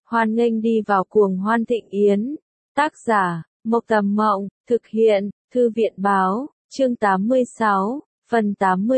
Hoan nghênh đi vào cuồng hoan thịnh yến. Tác giả, Mộc Tầm Mộng, thực hiện, Thư viện Báo, chương 86, phần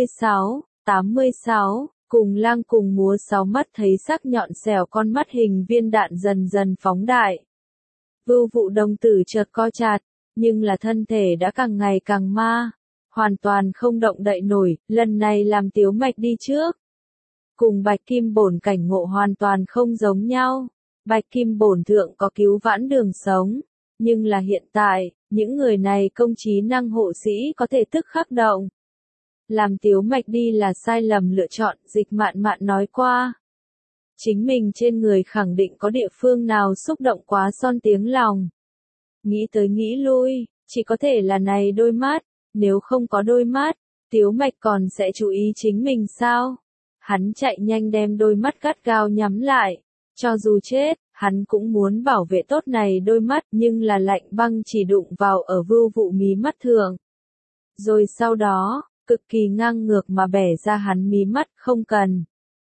86, cùng lang cùng múa sáu mắt thấy sắc nhọn xẻo con mắt hình viên đạn dần dần phóng đại. Vưu Vụ đồng tử chợt co chặt, nhưng là thân thể đã càng ngày càng ma, hoàn toàn không động đậy nổi, lần này làm Tiếu Mạch đi trước. Cùng Bạch Kim Bổn cảnh ngộ hoàn toàn không giống nhau. Bạch Kim Bổn thượng có cứu vãn đường sống, nhưng là hiện tại, những người này công trí năng hộ sĩ có thể tức khắc động. Làm Tiếu Mạch đi là sai lầm lựa chọn, Dịch Mạn Mạn nói qua. Chính mình trên người khẳng định có địa phương nào xúc động quá son tiếng lòng. Nghĩ tới nghĩ lui, chỉ có thể là này đôi mắt, nếu không có đôi mắt, Tiếu Mạch còn sẽ chú ý chính mình sao? Hắn chạy nhanh đem đôi mắt gắt gao nhắm lại, cho dù chết, hắn cũng muốn bảo vệ tốt này đôi mắt, nhưng là lạnh băng chỉ đụng vào ở Vưu Vụ mí mắt thường. Rồi sau đó, cực kỳ ngang ngược mà bẻ ra hắn mí mắt, không cần.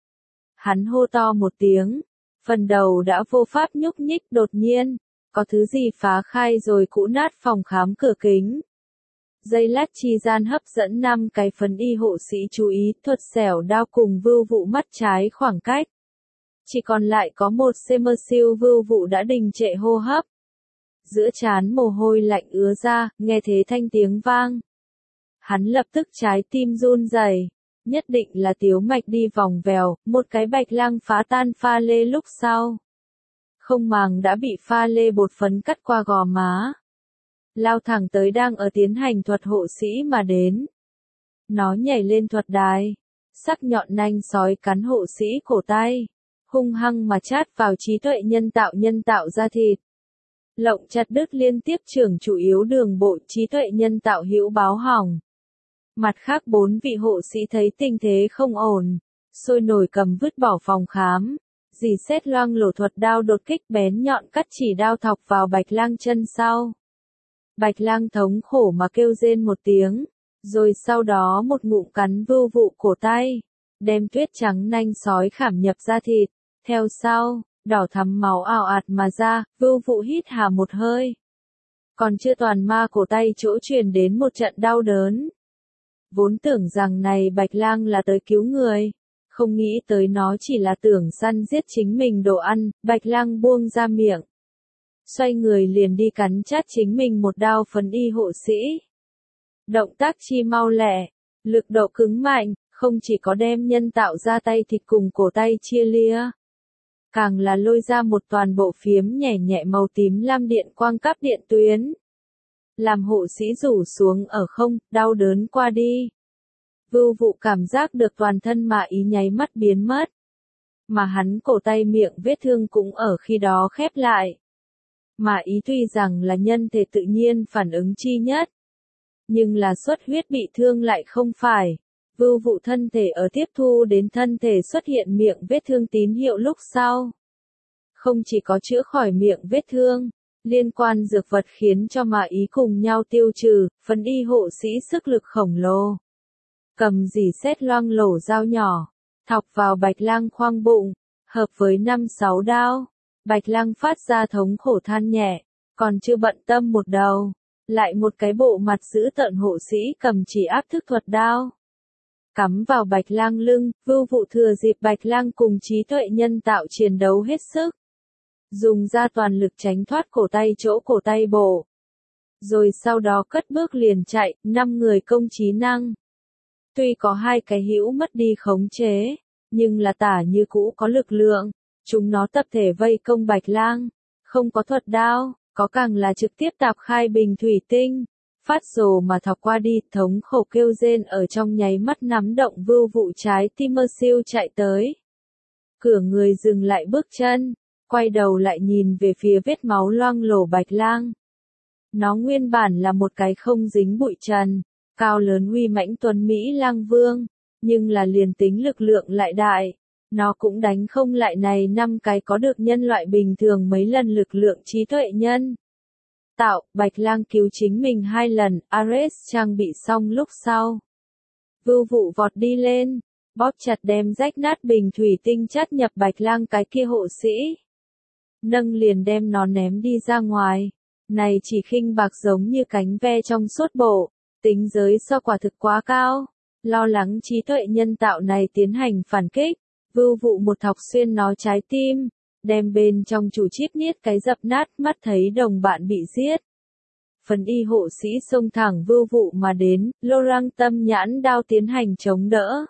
Hắn hô to một tiếng, phần đầu đã vô pháp nhúc nhích, đột nhiên, có thứ gì phá khai rồi cũ nát phòng khám cửa kính. Giây lát chi gian hấp dẫn 5 cái phấn y hộ sĩ chú ý, thuật xẻo đao cùng Vưu Vụ mắt trái khoảng cách. Chỉ còn lại có một cm siêu. Vưu Vụ đã đình trệ hô hấp. Giữa trán mồ hôi lạnh ứa ra, nghe thế thanh tiếng vang. Hắn lập tức trái tim run rẩy, nhất định là Tiếu Mạch đi vòng vèo, một cái bạch lang phá tan pha lê lúc sau. Không màng đã bị pha lê bột phấn cắt qua gò má. Lao thẳng tới đang ở tiến hành thuật hộ sĩ mà đến. Nó nhảy lên thuật đài, sắc nhọn nanh sói cắn hộ sĩ cổ tay, hung hăng mà chát vào trí tuệ nhân tạo da thịt. Lộng chặt đứt liên tiếp trưởng chủ yếu đường bộ trí tuệ nhân tạo hữu báo hỏng. Mặt khác 4 vị hộ sĩ thấy tình thế không ổn, sôi nổi cầm vứt bỏ phòng khám, dì xét loang lổ thuật đao đột kích bén nhọn cắt chỉ đao thọc vào Bạch Lang chân sau. Bạch Lang thống khổ mà kêu rên một tiếng, rồi sau đó một ngụm cắn Vưu Vụ cổ tay, đem tuyết trắng nanh sói khảm nhập da thịt, theo sau, đỏ thắm máu ào ạt mà ra, Vưu Vụ hít hà một hơi. Còn chưa toàn ma cổ tay chỗ truyền đến một trận đau đớn. Vốn tưởng rằng này Bạch Lang là tới cứu người, không nghĩ tới nó chỉ là tưởng săn giết chính mình đồ ăn, Bạch Lang buông ra miệng. Xoay người liền đi cắn chát chính mình một đao phấn y hộ sĩ. Động tác chi mau lẹ, lực độ cứng mạnh, không chỉ có đem nhân tạo ra tay thịt cùng cổ tay chia lia, càng là lôi ra một toàn bộ phiếm nhẹ nhẹ màu tím lam điện quang cáp điện tuyến. Làm hộ sĩ rủ xuống ở không, đau đớn qua đi. Vưu Vụ cảm giác được toàn thân mà ý nháy mắt biến mất. Mà hắn cổ tay miệng vết thương cũng ở khi đó khép lại. Mà ý tuy rằng là nhân thể tự nhiên phản ứng chi nhất. Nhưng là xuất huyết bị thương lại không phải. Vưu Vụ thân thể ở tiếp thu đến thân thể xuất hiện miệng vết thương tín hiệu lúc sau. Không chỉ có chữa khỏi miệng vết thương, liên quan dược vật khiến cho mà ý cùng nhau tiêu trừ, phấn y hộ sĩ sức lực khổng lồ. Cầm dì xét loang lổ dao nhỏ, thọc vào Bạch Lang khoang bụng, hợp với 5-6 đao. Bạch Lang phát ra thống khổ than nhẹ, còn chưa bận tâm một đầu, lại một cái bộ mặt dữ tợn hộ sĩ cầm chỉ áp thức thuật đao. Cắm vào Bạch Lang lưng, Vưu Vụ thừa dịp Bạch Lang cùng trí tuệ nhân tạo chiến đấu hết sức. Dùng ra toàn lực tránh thoát cổ tay chỗ cổ tay bổ. Rồi sau đó cất bước liền chạy, 5 người công trí năng. Tuy có 2 cái hữu mất đi khống chế, nhưng là tả như cũ có lực lượng. Chúng nó tập thể vây công Bạch Lang, không có thuật đao, có càng là trực tiếp tạp khai bình thủy tinh. Phát rồ mà thọc qua đi, thống khổ kêu rên ở trong nháy mắt nắm động Vưu Vụ trái tim mơ siêu chạy tới. Cửa người dừng lại bước chân, quay đầu lại nhìn về phía vết máu loang lổ Bạch Lang. Nó nguyên bản là một cái không dính bụi trần, cao lớn uy mãnh tuấn Mỹ lang vương, nhưng là liền tính lực lượng lại đại. Nó cũng đánh không lại này 5 cái có được nhân loại bình thường mấy lần lực lượng trí tuệ nhân. Bạch Lang cứu chính mình 2 lần, Ares trang bị xong lúc sau. Vưu Vụ vọt đi lên, bóp chặt đem rách nát bình thủy tinh chát nhập Bạch Lang cái kia hộ sĩ. nâng liền đem nó ném đi ra ngoài. Này chỉ khinh bạc giống như cánh ve trong suốt bộ, tính giới so quả thực quá cao. Lo lắng trí tuệ nhân tạo này tiến hành phản kích, vưu vụ một thọc xuyên nó trái tim, đem bên trong chủ chip niết cái dập nát, mắt thấy đồng bạn bị giết. Phần y hộ sĩ xông thẳng vưu vụ mà đến, Laurent tâm nhãn đao tiến hành chống đỡ.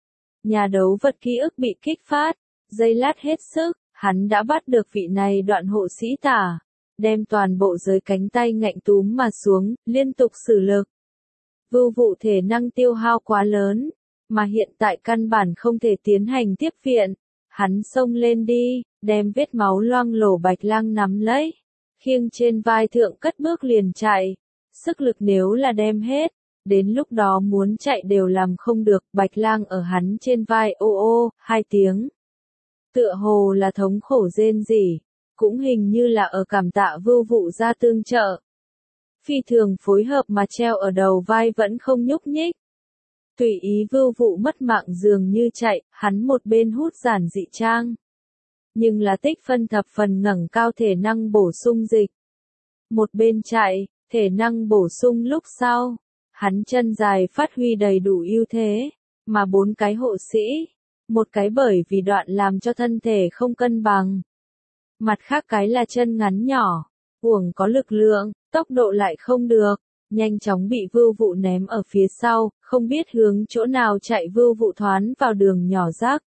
Nhà đấu vật ký ức bị kích phát, giây lát hết sức, hắn đã bắt được vị này đoạn hộ sĩ tả, đem toàn bộ giới cánh tay ngạnh túm mà xuống, liên tục sử lực. Vưu vụ thể năng tiêu hao quá lớn, mà hiện tại căn bản không thể tiến hành tiếp viện. Hắn xông lên đi, đem vết máu loang lổ Bạch Lang nắm lấy, khiêng trên vai thượng cất bước liền chạy. Sức lực nếu là đem hết, đến lúc đó muốn chạy đều làm không được. Bạch Lang ở hắn trên vai ô ô, 2 tiếng. Tựa hồ là thống khổ rên rỉ, cũng hình như là ở cảm tạ vưu vụ ra tương trợ. Phi thường phối hợp mà treo ở đầu vai vẫn không nhúc nhích. Tùy ý vưu vụ mất mạng dường như chạy, hắn một bên hút giản dị trang. Nhưng là tích phân thập phần ngẩng cao thể năng bổ sung dịch. Một bên chạy, thể năng bổ sung lúc sau. Hắn chân dài phát huy đầy đủ ưu thế, mà 4 cái hộ sĩ. Một cái bởi vì đoạn làm cho thân thể không cân bằng. Mặt khác cái là chân ngắn nhỏ, uổng có lực lượng, tốc độ lại không được. Nhanh chóng bị vưu vụ ném ở phía sau, không biết hướng chỗ nào chạy vưu vụ thoán vào đường nhỏ rác.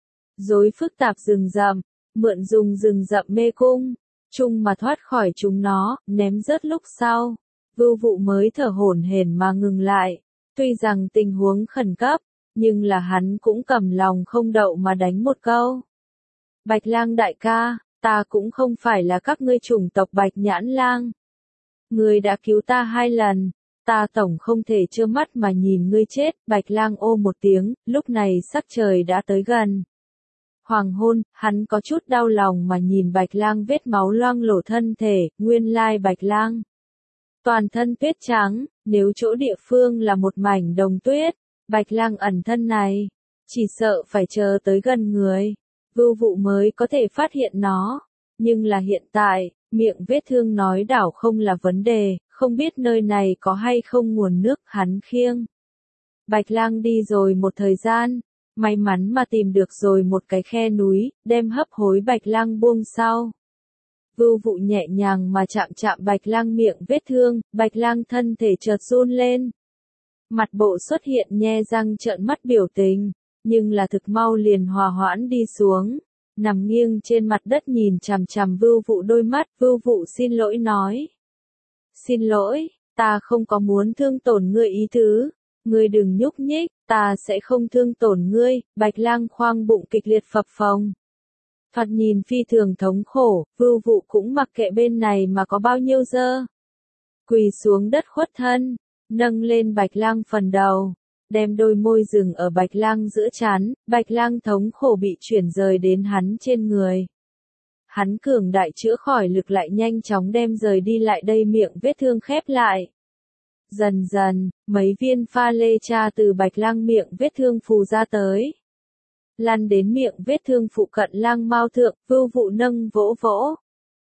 Rối phức tạp rừng rậm, mượn dùng rừng rậm mê cung, chung mà thoát khỏi chúng nó, ném rớt lúc sau. Vưu vụ mới thở hổn hển mà ngừng lại, tuy rằng tình huống khẩn cấp, nhưng là hắn cũng cầm lòng không đậu mà đánh một câu. Bạch Lang đại ca, ta cũng không phải là các ngươi chủng tộc Bạch Nhãn Lang. Ngươi đã cứu ta 2 lần, ta tổng không thể trơ mắt mà nhìn ngươi chết. Bạch Lang ô một tiếng, lúc này sắc trời đã tới gần. Hoàng hôn, hắn có chút đau lòng mà nhìn Bạch Lang vết máu loang lổ thân thể, nguyên lai Bạch Lang. Toàn thân tuyết trắng, nếu chỗ địa phương là một mảnh đồng tuyết, Bạch Lang ẩn thân này, chỉ sợ phải chờ tới gần người, vưu vụ mới có thể phát hiện nó. Nhưng là hiện tại, miệng vết thương nói đảo không là vấn đề, không biết nơi này có hay không nguồn nước hắn khiêng. Bạch Lang đi rồi một thời gian, may mắn mà tìm được rồi một cái khe núi, đem hấp hối Bạch Lang buông sau. Vưu vụ nhẹ nhàng mà chạm chạm Bạch Lang miệng vết thương, Bạch Lang thân thể chợt run lên. Mặt bộ xuất hiện nhe răng trợn mắt biểu tình, nhưng là thực mau liền hòa hoãn đi xuống. Nằm nghiêng trên mặt đất nhìn chằm chằm vưu vụ đôi mắt, vưu vụ xin lỗi nói. Xin lỗi, ta không có muốn thương tổn ngươi ý tứ, ngươi đừng nhúc nhích, ta sẽ không thương tổn ngươi. Bạch Lang khoang bụng kịch liệt phập phồng. Thoạt nhìn phi thường thống khổ, vưu vụ cũng mặc kệ bên này mà có bao nhiêu dơ. Quỳ xuống đất khuất thân, nâng lên Bạch Lang phần đầu, đem đôi môi dừng ở Bạch Lang giữa trán. Bạch Lang thống khổ bị chuyển rời đến hắn trên người. Hắn cường đại chữa khỏi lực lại nhanh chóng đem rời đi lại đây miệng vết thương khép lại. Dần dần, mấy viên pha lê tra từ Bạch Lang miệng vết thương phù ra tới. Lăn đến miệng vết thương phụ cận lang mao thượng, vưu vụ nâng vỗ vỗ.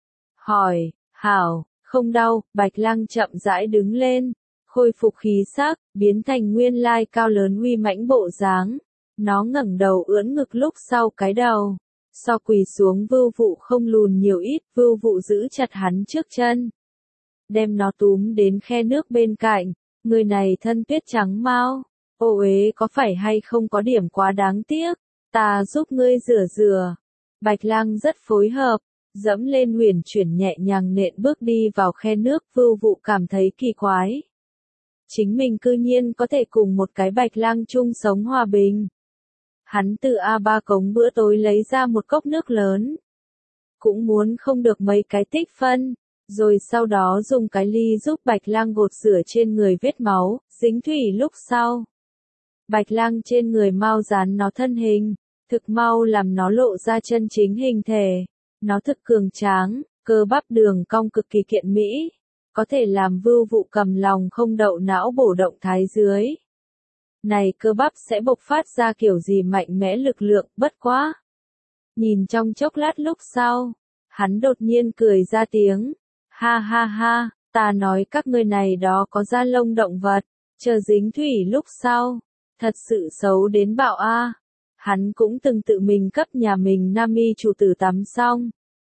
Hỏi, hảo, không đau. Bạch Lang chậm rãi đứng lên, khôi phục khí sắc, biến thành nguyên lai cao lớn uy mãnh bộ dáng. Nó ngẩng đầu ưỡn ngực lúc sau cái đầu. So quỳ xuống vưu vụ không lùn nhiều ít, vưu vụ giữ chặt hắn trước chân. Đem nó túm đến khe nước bên cạnh, người này thân tuyết trắng mau. Ô uế có phải hay không có điểm quá đáng tiếc, ta giúp ngươi rửa rửa. Bạch Lang rất phối hợp, dẫm lên huyền chuyển nhẹ nhàng nện bước đi vào khe nước, vưu vụ cảm thấy kỳ quái. Chính mình cư nhiên có thể cùng một cái Bạch Lang chung sống hòa bình. Hắn từ A3 cống bữa tối lấy ra một cốc nước lớn. Cũng muốn không được mấy cái tích phân, rồi sau đó dùng cái ly giúp Bạch Lang gột rửa trên người vết máu, dính thủy lúc sau. Bạch Lang trên người mau dán nó thân hình, thực mau làm nó lộ ra chân chính hình thể. Nó thực cường tráng, cơ bắp đường cong cực kỳ kiện mỹ, có thể làm vưu vụ cầm lòng không đậu não bổ động thái dưới. Này cơ bắp sẽ bộc phát ra kiểu gì mạnh mẽ lực lượng, bất quá. Nhìn trong chốc lát lúc sau, Hắn đột nhiên cười ra tiếng. Ha ha ha, ta nói các ngươi này đó có da lông động vật, chờ dính thủy lúc sau. Thật sự xấu đến bạo a. Hắn cũng từng tự mình cấp nhà mình Nami chủ tử tắm xong.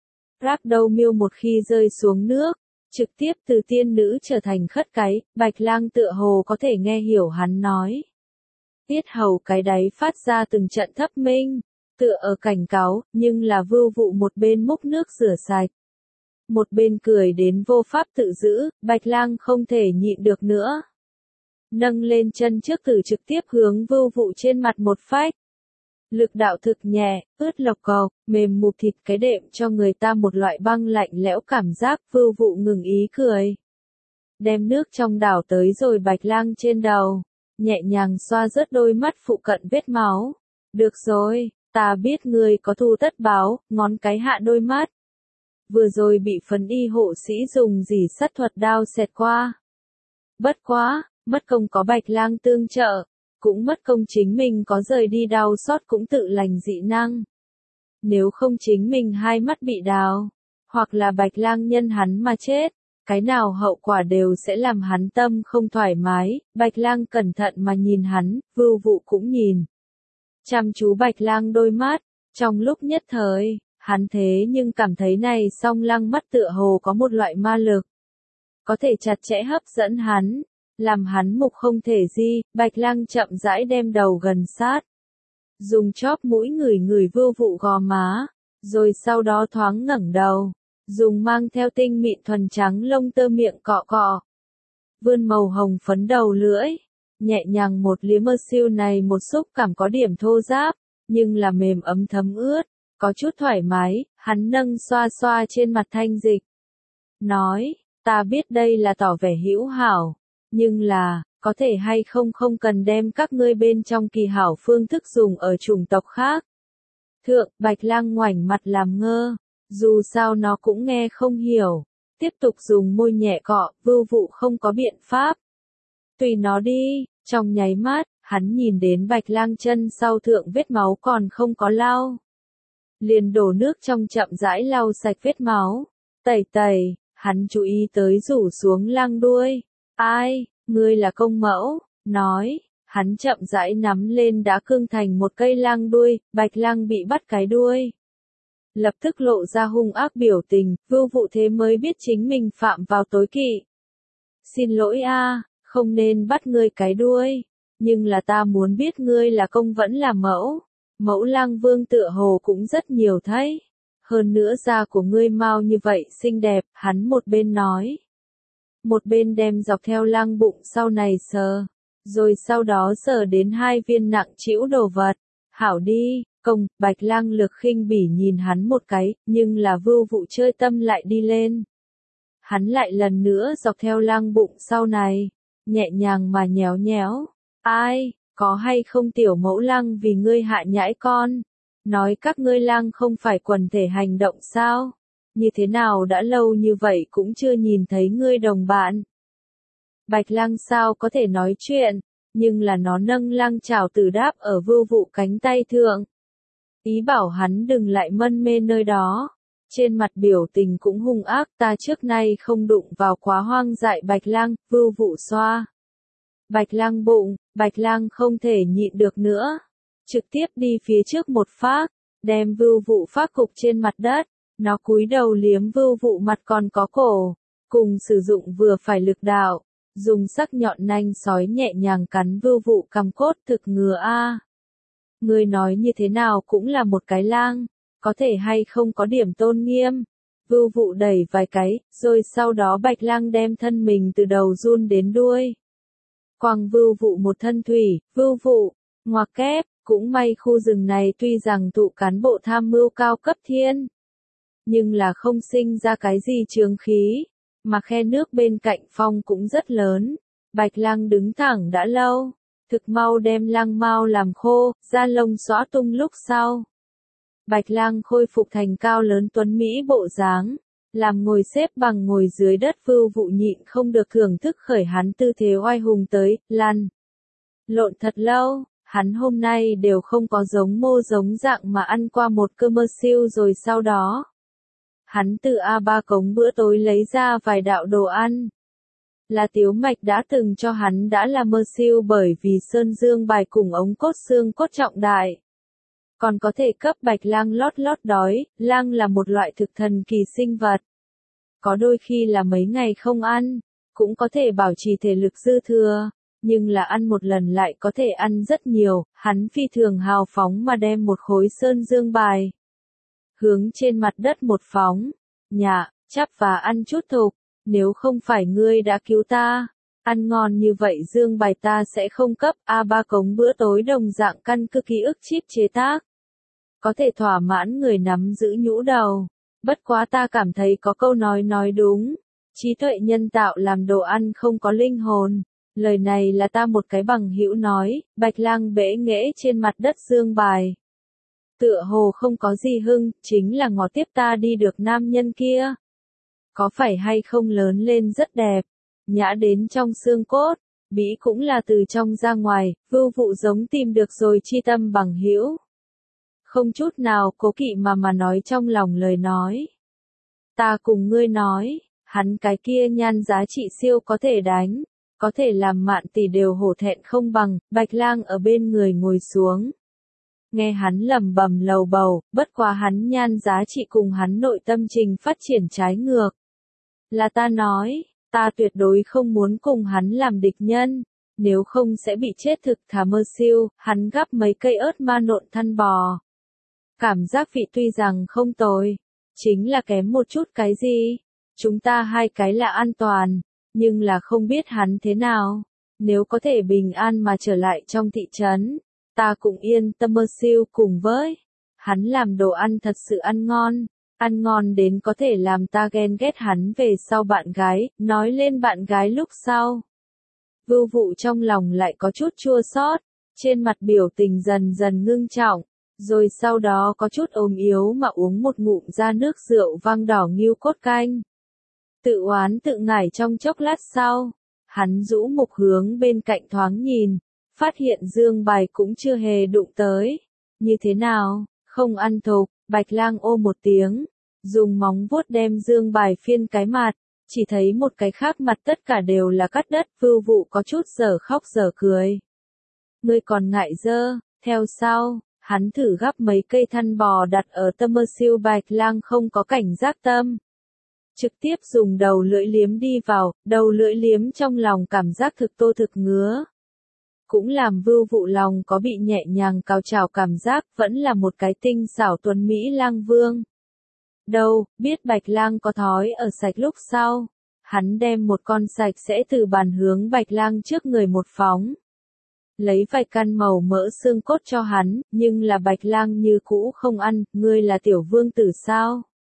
Ragdoll một khi rơi xuống nước, trực tiếp từ tiên nữ trở thành khất cái, Bạch Lang tựa hồ có thể nghe hiểu hắn nói. Tiết hầu cái đáy phát ra từng trận thấp minh, tựa ở cảnh cáo, nhưng là Vưu Vụ một bên múc nước rửa sạch. Một bên cười đến vô pháp tự giữ, Bạch Lang không thể nhịn được nữa. Nâng lên chân trước tử trực tiếp hướng Vưu Vụ trên mặt một phách. Lực đạo thực nhẹ, ướt lộc cộc, mềm mụt thịt cái đệm cho người ta một loại băng lạnh lẽo cảm giác. Vưu Vụ ngừng ý cười. Đem nước trong đảo tới rồi Bạch Lang trên đầu, nhẹ nhàng xoa rớt đôi mắt phụ cận vết máu. Được rồi, ta biết ngươi có thù tất báo, ngón cái hạ đôi mắt. Vừa rồi bị phấn y hộ sĩ dùng dỉ sắt thuật đao xẹt qua. Bất quá, mất công có Bạch Lang tương trợ, cũng mất công chính mình có rời đi đau xót cũng tự lành dị năng. Nếu không chính mình hai mắt bị đào, hoặc là Bạch Lang nhân hắn mà chết, cái nào hậu quả đều sẽ làm hắn tâm không thoải mái. Bạch Lang cẩn thận mà nhìn hắn, Vưu Vụ cũng nhìn. Chăm chú Bạch Lang đôi mắt, trong lúc nhất thời, hắn thế nhưng cảm thấy này song lăng mắt tựa hồ có một loại ma lực. Có thể chặt chẽ hấp dẫn hắn, làm hắn mục không thể di. Bạch Lang chậm rãi đem đầu gần sát. Dùng chóp mũi ngửi Vưu Vụ gò má, rồi sau đó thoáng ngẩng đầu. Dùng mang theo tinh mịn thuần trắng lông tơ miệng cọ cọ. Vươn màu hồng phấn đầu lưỡi. Nhẹ nhàng một liếm mơ siêu này một xúc cảm có điểm thô ráp, nhưng là mềm ấm thấm ướt, có chút thoải mái. Hắn nâng xoa xoa trên mặt thanh dịch. Nói, ta biết đây là tỏ vẻ hữu hảo, nhưng là, có thể hay không cần đem các ngươi bên trong kỳ hảo phương thức dùng ở chủng tộc khác. Thượng, Bạch Lang ngoảnh mặt làm ngơ, dù sao nó cũng nghe không hiểu, tiếp tục dùng môi nhẹ cọ. Vưu Vụ không có biện pháp. Tùy nó đi. Trong nháy mắt, hắn nhìn đến Bạch Lang chân sau thượng vết máu còn không có lau. Liền đổ nước trong chậm rãi lau sạch vết máu. Tẩy, hắn chú ý tới rủ xuống lang đuôi. Ai, ngươi là công mẫu, nói, hắn chậm rãi nắm lên đã cương thành một cây lang đuôi. Bạch Lang bị bắt cái đuôi, lập tức lộ ra hung ác biểu tình. Vưu Vụ thế mới biết chính mình phạm vào tối kỵ. Xin lỗi a, không nên bắt ngươi cái đuôi, nhưng là ta muốn biết ngươi là công vẫn là mẫu. Mẫu Lang Vương tựa hồ cũng rất nhiều thấy. Hơn nữa da của ngươi mau như vậy xinh đẹp. Hắn một bên nói, một bên đem dọc theo lang bụng sau này sờ, rồi sau đó sờ đến hai viên nặng trĩu đồ vật. Hảo đi, công. Bạch Lang Lược khinh bỉ nhìn hắn một cái, nhưng là Vưu Vụ chơi tâm lại đi lên. Hắn lại lần nữa dọc theo lang bụng sau này, nhẹ nhàng mà nhéo nhéo. Ai, có hay không tiểu mẫu lang vì ngươi hạ nhãi con? Nói các ngươi lang không phải quần thể hành động sao? Như thế nào đã lâu như vậy cũng chưa nhìn thấy ngươi đồng bạn? Bạch Lang sao có thể nói chuyện, nhưng là nó nâng lang chảo tử đáp ở Vưu Vụ cánh tay thượng. Ý bảo hắn đừng lại mân mê nơi đó. Trên mặt biểu tình cũng hung ác. Ta trước nay không đụng vào quá hoang dại Bạch Lang. Vưu Vụ xoa Bạch Lang bụng. Bạch Lang không thể nhịn được nữa, trực tiếp đi phía trước một phác, đem Vưu Vụ phác cục trên mặt đất. Nó cúi đầu liếm Vưu Vụ mặt còn có cổ, cùng sử dụng vừa phải lực đạo, dùng sắc nhọn nanh sói nhẹ nhàng cắn Vưu Vụ cằm cốt. Thực ngừa a. Ngươi nói như thế nào cũng là một cái lang, có thể hay không có điểm tôn nghiêm. Vưu Vụ đẩy vài cái, rồi sau đó Bạch Lang đem thân mình từ đầu run đến đuôi. Quăng Vưu Vụ một thân thủy. Vưu Vụ, ngoặc kép, cũng may khu rừng này tuy rằng tụ cán bộ tham mưu cao cấp thiên, nhưng là không sinh ra cái gì chướng khí, mà khe nước bên cạnh phong cũng rất lớn. Bạch Lang đứng thẳng đã lâu, thực mau đem lang mao làm khô, da lông xõa tung lúc sau. Bạch Lang khôi phục thành cao lớn tuấn mỹ bộ dáng, làm ngồi xếp bằng ngồi dưới đất. Vưu Vụ nhịn không được thưởng thức khởi hắn tư thế oai hùng tới, lăn lộn thật lâu. Hắn hôm nay đều không có giống mô giống dạng mà ăn qua một cơ mơ siêu rồi sau đó. Hắn từ A3 cống bữa tối lấy ra vài đạo đồ ăn. Là Tiếu Mạch đã từng cho hắn đã là mơ siêu bởi vì sơn dương bài cùng ống cốt xương cốt trọng đại. Còn có thể cấp Bạch Lang lót lót đói, lang là một loại thực thần kỳ sinh vật. Có đôi khi là mấy ngày không ăn, cũng có thể bảo trì thể lực dư thừa, nhưng là ăn một lần lại có thể ăn rất nhiều, hắn phi thường hào phóng mà đem một khối sơn dương bài. Hướng trên mặt đất một phóng, nhạ, chắp và ăn chút thục, nếu không phải ngươi đã cứu ta, ăn ngon như vậy dương bài ta sẽ không cấp. A3 cống bữa tối đồng dạng căn cứ ký ức chip chế tác. Có thể thỏa mãn người nắm giữ nhũ đầu. Bất quá ta cảm thấy có câu nói đúng. Trí tuệ nhân tạo làm đồ ăn không có linh hồn. Lời này là ta một cái bằng hữu nói. Bạch Lang bẽ nghễ trên mặt đất dương bài. Tựa hồ không có gì hưng, chính là ngó tiếp ta đi được nam nhân kia. Có phải hay không lớn lên rất đẹp, nhã đến trong xương cốt, bĩ cũng là từ trong ra ngoài, vưu vụ giống tìm được rồi chi tâm bằng hữu. Không chút nào cố kỵ mà nói trong lòng lời nói. Ta cùng ngươi nói, hắn cái kia nhan giá trị siêu có thể đánh, có thể làm mạn tỷ đều hổ thẹn không bằng. Bạch Lang ở bên người ngồi xuống. Nghe hắn lẩm bẩm lầu bầu, bất quá hắn nhan giá trị cùng hắn nội tâm trình phát triển trái ngược. Là ta nói, ta tuyệt đối không muốn cùng hắn làm địch nhân, nếu không sẽ bị chết thực. Thà mơ siêu, hắn gắp mấy cây ớt ma nộn thăn bò. Cảm giác vị tuy rằng không tồi, chính là kém một chút cái gì. Chúng ta hai cái là an toàn, nhưng là không biết hắn thế nào. Nếu có thể bình an mà trở lại trong thị trấn, ta cũng yên tâm. Mơ siêu cùng với hắn làm đồ ăn thật sự ăn ngon đến có thể làm ta ghen ghét hắn về sau bạn gái. Nói lên bạn gái lúc sau, vưu vụ trong lòng lại có chút chua xót, trên mặt biểu tình dần dần ngưng trọng, rồi sau đó có chút ốm yếu mà uống một ngụm ra nước rượu vang đỏ nghêu cốt canh. Tự oán tự ngải trong chốc lát sau, hắn rũ mục hướng bên cạnh thoáng nhìn, phát hiện dương bài cũng chưa hề đụng tới. Như thế nào, không ăn thục? Bạch Lang ô một tiếng, dùng móng vuốt đem dương bài phiên cái mặt, chỉ thấy một cái khác mặt tất cả đều là cắt đất. Vưu vụ có chút dở khóc dở cười. Ngươi còn ngại dơ, theo sau, hắn thử gắp mấy cây thăn bò đặt ở tâm. Mơ siêu Bạch Lang không có cảnh giác tâm, trực tiếp dùng đầu lưỡi liếm đi vào, đầu lưỡi liếm trong lòng cảm giác thực tô thực ngứa. Cũng làm vưu vụ lòng có bị nhẹ nhàng cào trào cảm giác, vẫn là một cái tinh xảo tuấn Mỹ lang vương. Đâu, biết Bạch Lang có thói ở sạch lúc sau, hắn đem một con sạch sẽ từ bàn hướng Bạch Lang trước người một phóng. Lấy vài căn màu mỡ xương cốt cho hắn, nhưng là Bạch Lang như cũ không ăn. Ngươi là tiểu vương tử sao?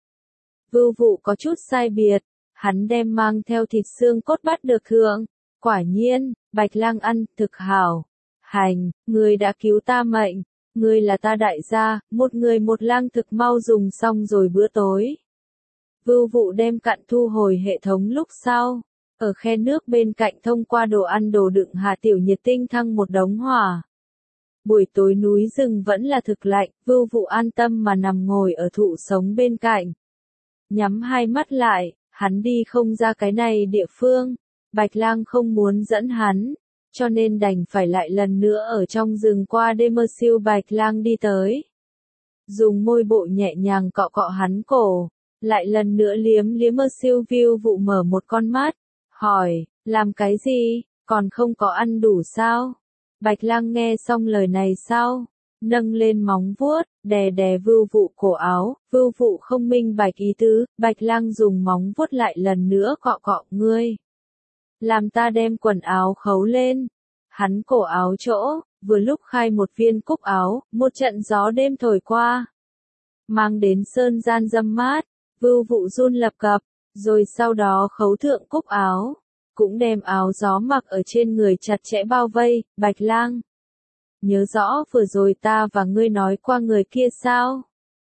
Vưu vụ có chút sai biệt, hắn đem mang theo thịt xương cốt bắt được thượng. Quả nhiên, Bạch Lang ăn, thực hảo. Hành, ngươi đã cứu ta mệnh, ngươi là ta đại gia, một người một lang thực mau dùng xong rồi bữa tối. Vưu vụ đem cặn thu hồi hệ thống lúc sau, ở khe nước bên cạnh thông qua đồ ăn đồ đựng hạ tiểu nhiệt tinh thăng một đống hỏa. Buổi tối núi rừng vẫn là thực lạnh, vưu vụ an tâm mà nằm ngồi ở thụ sống bên cạnh. Nhắm hai mắt lại, hắn đi không ra cái này địa phương. Bạch Lang không muốn dẫn hắn, cho nên đành phải lại lần nữa ở trong rừng qua đêm. Mơ siêu Bạch Lang đi tới, dùng môi bộ nhẹ nhàng cọ cọ hắn cổ, lại lần nữa liếm liếm. Mơ siêu view vụ mở một con mắt, hỏi, làm cái gì, còn không có ăn đủ sao? Bạch Lang nghe xong lời này sau, nâng lên móng vuốt, đè đè vưu vụ cổ áo. Vưu vụ không minh bạch ý tứ, Bạch Lang dùng móng vuốt lại lần nữa cọ cọ. Ngươi làm ta đem quần áo khấu lên. Hắn cổ áo chỗ, vừa lúc khai một viên cúc áo, một trận gió đêm thổi qua, mang đến sơn gian râm mát. Vưu vụ run lập cập, rồi sau đó khấu thượng cúc áo, cũng đem áo gió mặc ở trên người chặt chẽ bao vây. Bạch Lang, nhớ rõ vừa rồi ta và ngươi nói qua người kia sao?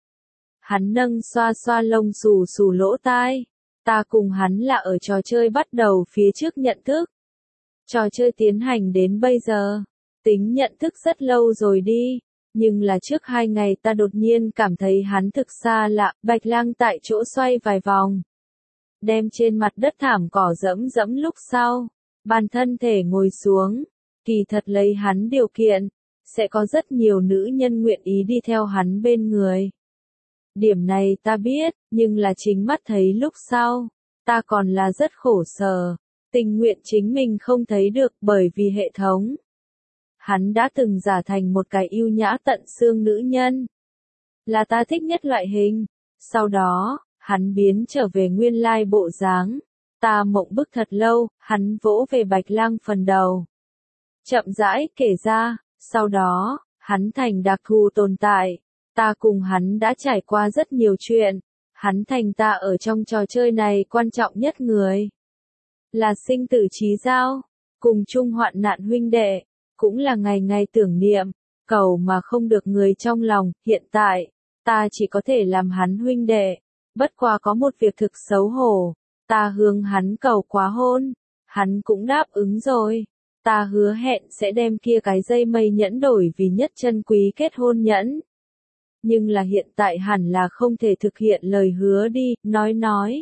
Hắn nâng xoa xoa lông xù xù lỗ tai. Ta cùng hắn là ở trò chơi bắt đầu phía trước nhận thức. Trò chơi tiến hành đến bây giờ, tính nhận thức rất lâu rồi đi. Nhưng là trước 2 ngày ta đột nhiên cảm thấy hắn thực xa lạ, Bạch Lang tại chỗ xoay vài vòng. Đem trên mặt đất thảm cỏ dẫm dẫm lúc sau, bàn thân thể ngồi xuống, kỳ thật lấy hắn điều kiện, sẽ có rất nhiều nữ nhân nguyện ý đi theo hắn bên người. Điểm này ta biết, nhưng là chính mắt thấy lúc sau, ta còn là rất khổ sở, tình nguyện chính mình không thấy được bởi vì hệ thống. Hắn đã từng giả thành một cái yêu nhã tận xương nữ nhân. Là ta thích nhất loại hình. Sau đó, hắn biến trở về nguyên lai bộ dáng. Ta mộng bức thật lâu, hắn vỗ về Bạch Lang phần đầu. Chậm rãi kể ra, sau đó, hắn thành đặc thù tồn tại. Ta cùng hắn đã trải qua rất nhiều chuyện. Hắn thành ta ở trong trò chơi này quan trọng nhất người. Là sinh tử chí giao, cùng chung hoạn nạn huynh đệ, cũng là ngày ngày tưởng niệm, cầu mà không được người trong lòng. Hiện tại, ta chỉ có thể làm hắn huynh đệ. Bất quá có một việc thực xấu hổ, ta hướng hắn cầu quá hôn, hắn cũng đáp ứng rồi. Ta hứa hẹn sẽ đem kia cái dây mây nhẫn đổi vì nhất chân quý kết hôn nhẫn. Nhưng là hiện tại hẳn là không thể thực hiện lời hứa đi, nói.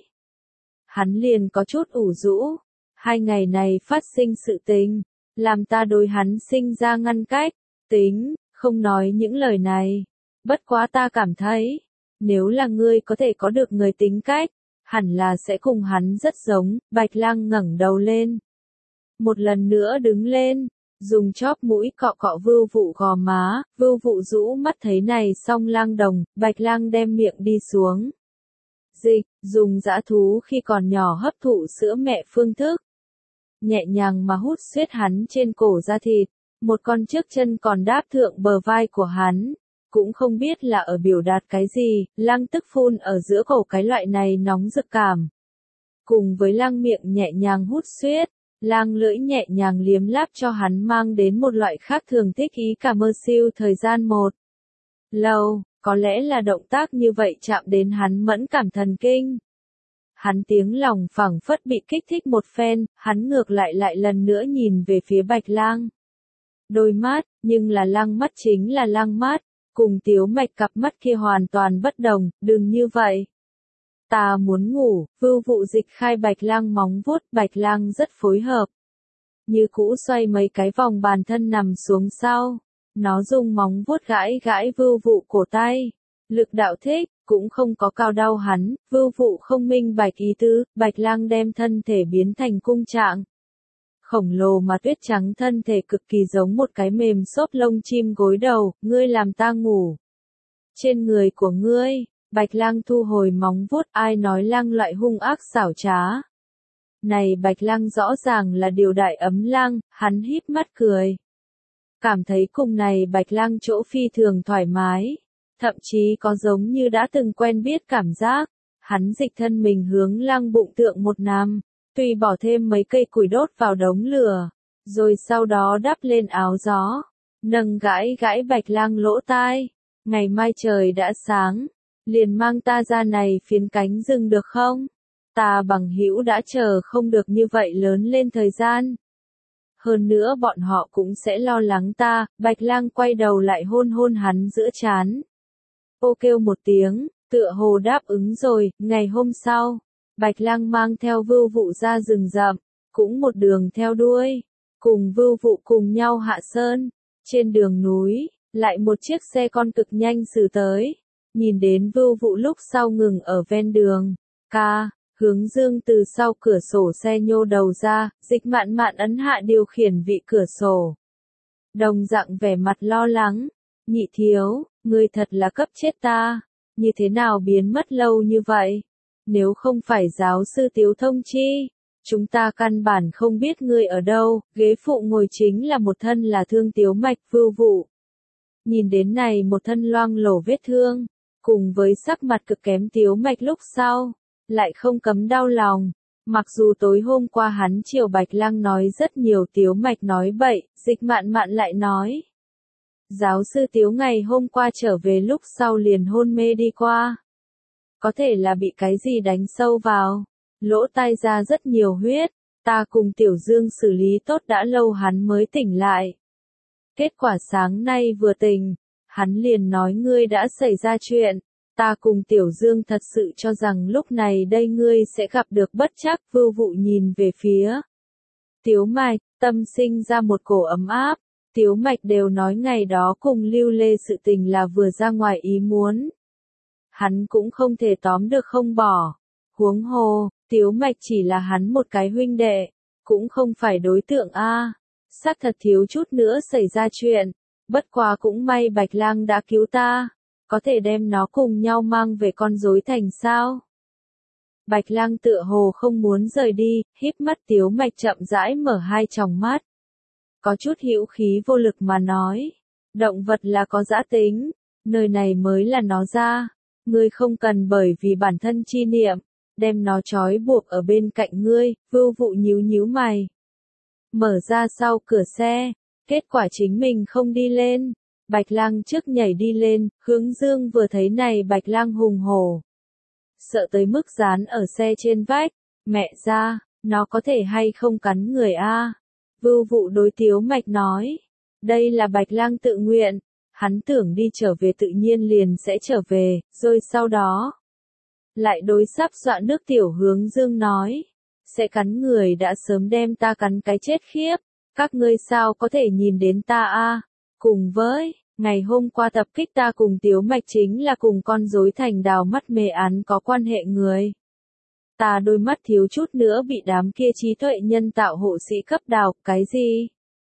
Hắn liền có chút ủ rũ. 2 ngày này phát sinh sự tình, làm ta đối hắn sinh ra ngăn cách, tính, không nói những lời này. Bất quá ta cảm thấy, nếu là ngươi có thể có được người tính cách, hẳn là sẽ cùng hắn rất giống. Bạch Lang ngẩng đầu lên. Một lần nữa đứng lên, dùng chóp mũi cọ cọ Vưu Vụ gò má, Vưu Vụ rũ mắt thấy này xong lang đồng, Bạch Lang đem miệng đi xuống. Dịch, dùng dã thú khi còn nhỏ hấp thụ sữa mẹ phương thức. Nhẹ nhàng mà hút xuyết hắn trên cổ da thịt, một con trước chân còn đáp thượng bờ vai của hắn. Cũng không biết là ở biểu đạt cái gì, Lang tức phun ở giữa cổ cái loại này nóng rực cảm. Cùng với Lang miệng nhẹ nhàng hút xuyết, Lang lưỡi nhẹ nhàng liếm láp cho hắn mang đến một loại khác thường thích ý cả mơ siêu thời gian một. Lâu, có lẽ là động tác như vậy chạm đến hắn mẫn cảm thần kinh. Hắn tiếng lòng phảng phất bị kích thích một phen, hắn ngược lại lần nữa nhìn về phía Bạch Lang. Đôi mắt, nhưng là Lang mắt chính là Lang mắt, cùng Tiếu Mạch cặp mắt kia hoàn toàn bất đồng, đừng như vậy. Ta muốn ngủ, Vưu Vụ dịch khai Bạch Lang móng vuốt, Bạch Lang rất phối hợp. Như cũ xoay mấy cái vòng bàn thân nằm xuống sau. Nó dùng móng vuốt gãi gãi Vưu Vụ cổ tay. Lực đạo thích, cũng không có cao đau hắn, Vưu Vụ không minh bạch ý tứ, Bạch Lang đem thân thể biến thành cung trạng. Khổng lồ mà tuyết trắng thân thể cực kỳ giống một cái mềm xốp lông chim gối đầu, ngươi làm ta ngủ. Trên người của ngươi, Bạch Lang thu hồi móng vuốt, ai nói Lang loại hung ác xảo trá. Này Bạch Lang rõ ràng là điều đại ấm Lang, hắn híp mắt cười. Cảm thấy cùng này Bạch Lang chỗ phi thường thoải mái. Thậm chí có giống như đã từng quen biết cảm giác. Hắn dịch thân mình hướng Lang bụng tượng một nằm, tùy bỏ thêm mấy cây củi đốt vào đống lửa, rồi sau đó đắp lên áo gió, nâng gãi gãi Bạch Lang lỗ tai. Ngày mai trời đã sáng, liền mang ta ra này phiến cánh rừng được không? Ta bằng hữu đã chờ không được như vậy lớn lên thời gian. Hơn nữa bọn họ cũng sẽ lo lắng ta. Bạch Lang quay đầu lại hôn hôn hắn giữa trán. Ô kêu một tiếng, tựa hồ đáp ứng rồi. Ngày hôm sau, Bạch Lang mang theo Vưu Vụ ra rừng rậm, cũng một đường theo đuôi, cùng Vưu Vụ cùng nhau hạ sơn. Trên đường núi, lại một chiếc xe con cực nhanh xử tới. Nhìn đến Vưu Vụ lúc sau ngừng ở ven đường. Hướng Dương từ sau cửa sổ xe nhô đầu ra, Dịch Mạn Mạn ấn hạ điều khiển vị cửa sổ. Đồng dạng vẻ mặt lo lắng. Nhị thiếu, ngươi thật là cấp chết ta. Như thế nào biến mất lâu như vậy? Nếu không phải giáo sư Tiếu thông chi, chúng ta căn bản không biết ngươi ở đâu. Ghế phụ ngồi chính là một thân là thương Tiếu Mạch. Vưu Vụ. Nhìn đến này một thân loang lổ vết thương, cùng với sắc mặt cực kém Tiếu Mạch lúc sau, lại không cấm đau lòng. Mặc dù tối hôm qua hắn chiều Bạch Lang nói rất nhiều, Tiếu Mạch nói bậy, Dịch Mạn Mạn lại nói. Giáo sư Tiếu ngày hôm qua trở về lúc sau liền hôn mê đi qua. Có thể là bị cái gì đánh sâu vào, lỗ tai ra rất nhiều huyết, ta cùng Tiểu Dương xử lý tốt đã lâu hắn mới tỉnh lại. Kết quả sáng nay vừa tỉnh, Hắn liền nói ngươi đã xảy ra chuyện. Ta cùng Tiểu Dương thật sự cho rằng lúc này đây ngươi sẽ gặp được bất trắc. Vưu Vụ nhìn về phía Tiếu Mạch, tâm sinh ra một cổ ấm áp. Tiếu Mạch đều nói ngày đó cùng Lưu Lê sự tình là vừa ra ngoài ý muốn. Hắn cũng không thể tóm được không bỏ. Huống hồ, Tiếu Mạch chỉ là hắn một cái huynh đệ, cũng không phải đối tượng a. Sát thật thiếu chút nữa xảy ra chuyện, bất quá cũng may Bạch Lang đã cứu ta, có thể đem nó cùng nhau mang về con rối thành sao? Bạch Lang tựa hồ không muốn rời đi, híp mắt. Tiếu Mạch chậm rãi mở hai tròng mắt. Có chút hữu khí vô lực mà nói, động vật là có dã tính, nơi này mới là nó ra, ngươi không cần bởi vì bản thân chi niệm, đem nó trói buộc ở bên cạnh ngươi. Vưu Vụ nhíu nhíu mày, mở ra sau cửa xe, kết quả chính mình không đi lên. Bạch Lang trước nhảy đi lên, Hướng Dương vừa thấy này Bạch Lang hùng hổ, sợ tới mức dán ở xe trên vách, mẹ ra, nó có thể hay không cắn người a? Vưu Vụ đối Tiếu Mạch nói, đây là Bạch Lang tự nguyện, hắn tưởng đi trở về tự nhiên liền sẽ trở về, rồi sau đó lại đối sắp dọa nước tiểu Hướng Dương nói, sẽ cắn người đã sớm đem ta cắn cái chết khiếp, các ngươi sao có thể nhìn đến ta a? Cùng với, ngày hôm qua tập kích ta cùng Tiếu Mạch chính là cùng con rối thành đào mắt mê án có quan hệ người. Ta đôi mắt thiếu chút nữa bị đám kia trí tuệ nhân tạo hộ sĩ cấp đào, cái gì?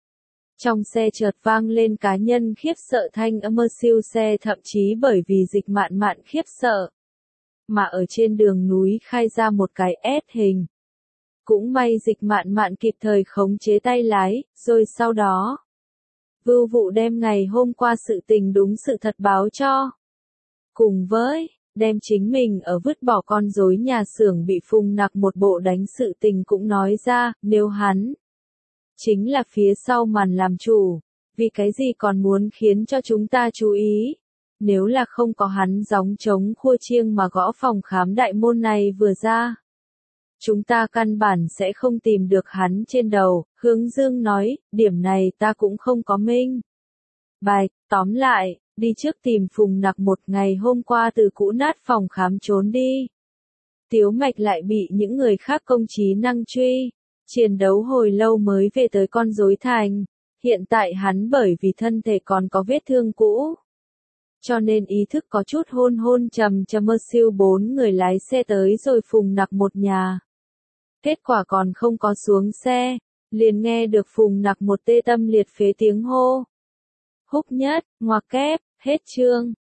Trong xe chợt vang lên cá nhân khiếp sợ thanh âm, siêu xe thậm chí bởi vì Dịch Mạn Mạn khiếp sợ, mà ở trên đường núi khai ra một cái S hình. Cũng may Dịch Mạn Mạn kịp thời khống chế tay lái, rồi sau đó Vưu Vụ đem ngày hôm qua sự tình đúng sự thật báo cho. Cùng với đem chính mình ở vứt bỏ con rối nhà xưởng bị Phùng Nặc một bộ đánh sự tình cũng nói ra, nếu hắn chính là phía sau màn làm chủ, vì cái gì còn muốn khiến cho chúng ta chú ý? Nếu là không có hắn gióng trống khua chiêng mà gõ phòng khám đại môn này vừa ra, chúng ta căn bản sẽ không tìm được hắn trên đầu. Hướng Dương nói, điểm này ta cũng không có minh bạch, tóm lại, đi trước tìm Phùng Nặc một ngày hôm qua từ cũ nát phòng khám trốn đi. Tiếu Mạch lại bị những người khác công trí năng truy, chiến đấu hồi lâu mới về tới con rối thành, hiện tại hắn bởi vì thân thể còn có vết thương cũ, cho nên ý thức có chút hôn hôn trầm trầm. Siêu 4 người lái xe tới rồi Phùng Nặc một nhà. Kết quả còn không có xuống xe, liền nghe được Phùng Nặc một tê tâm liệt phế tiếng hô. Húc nhất, ngoặc kép, hết chương.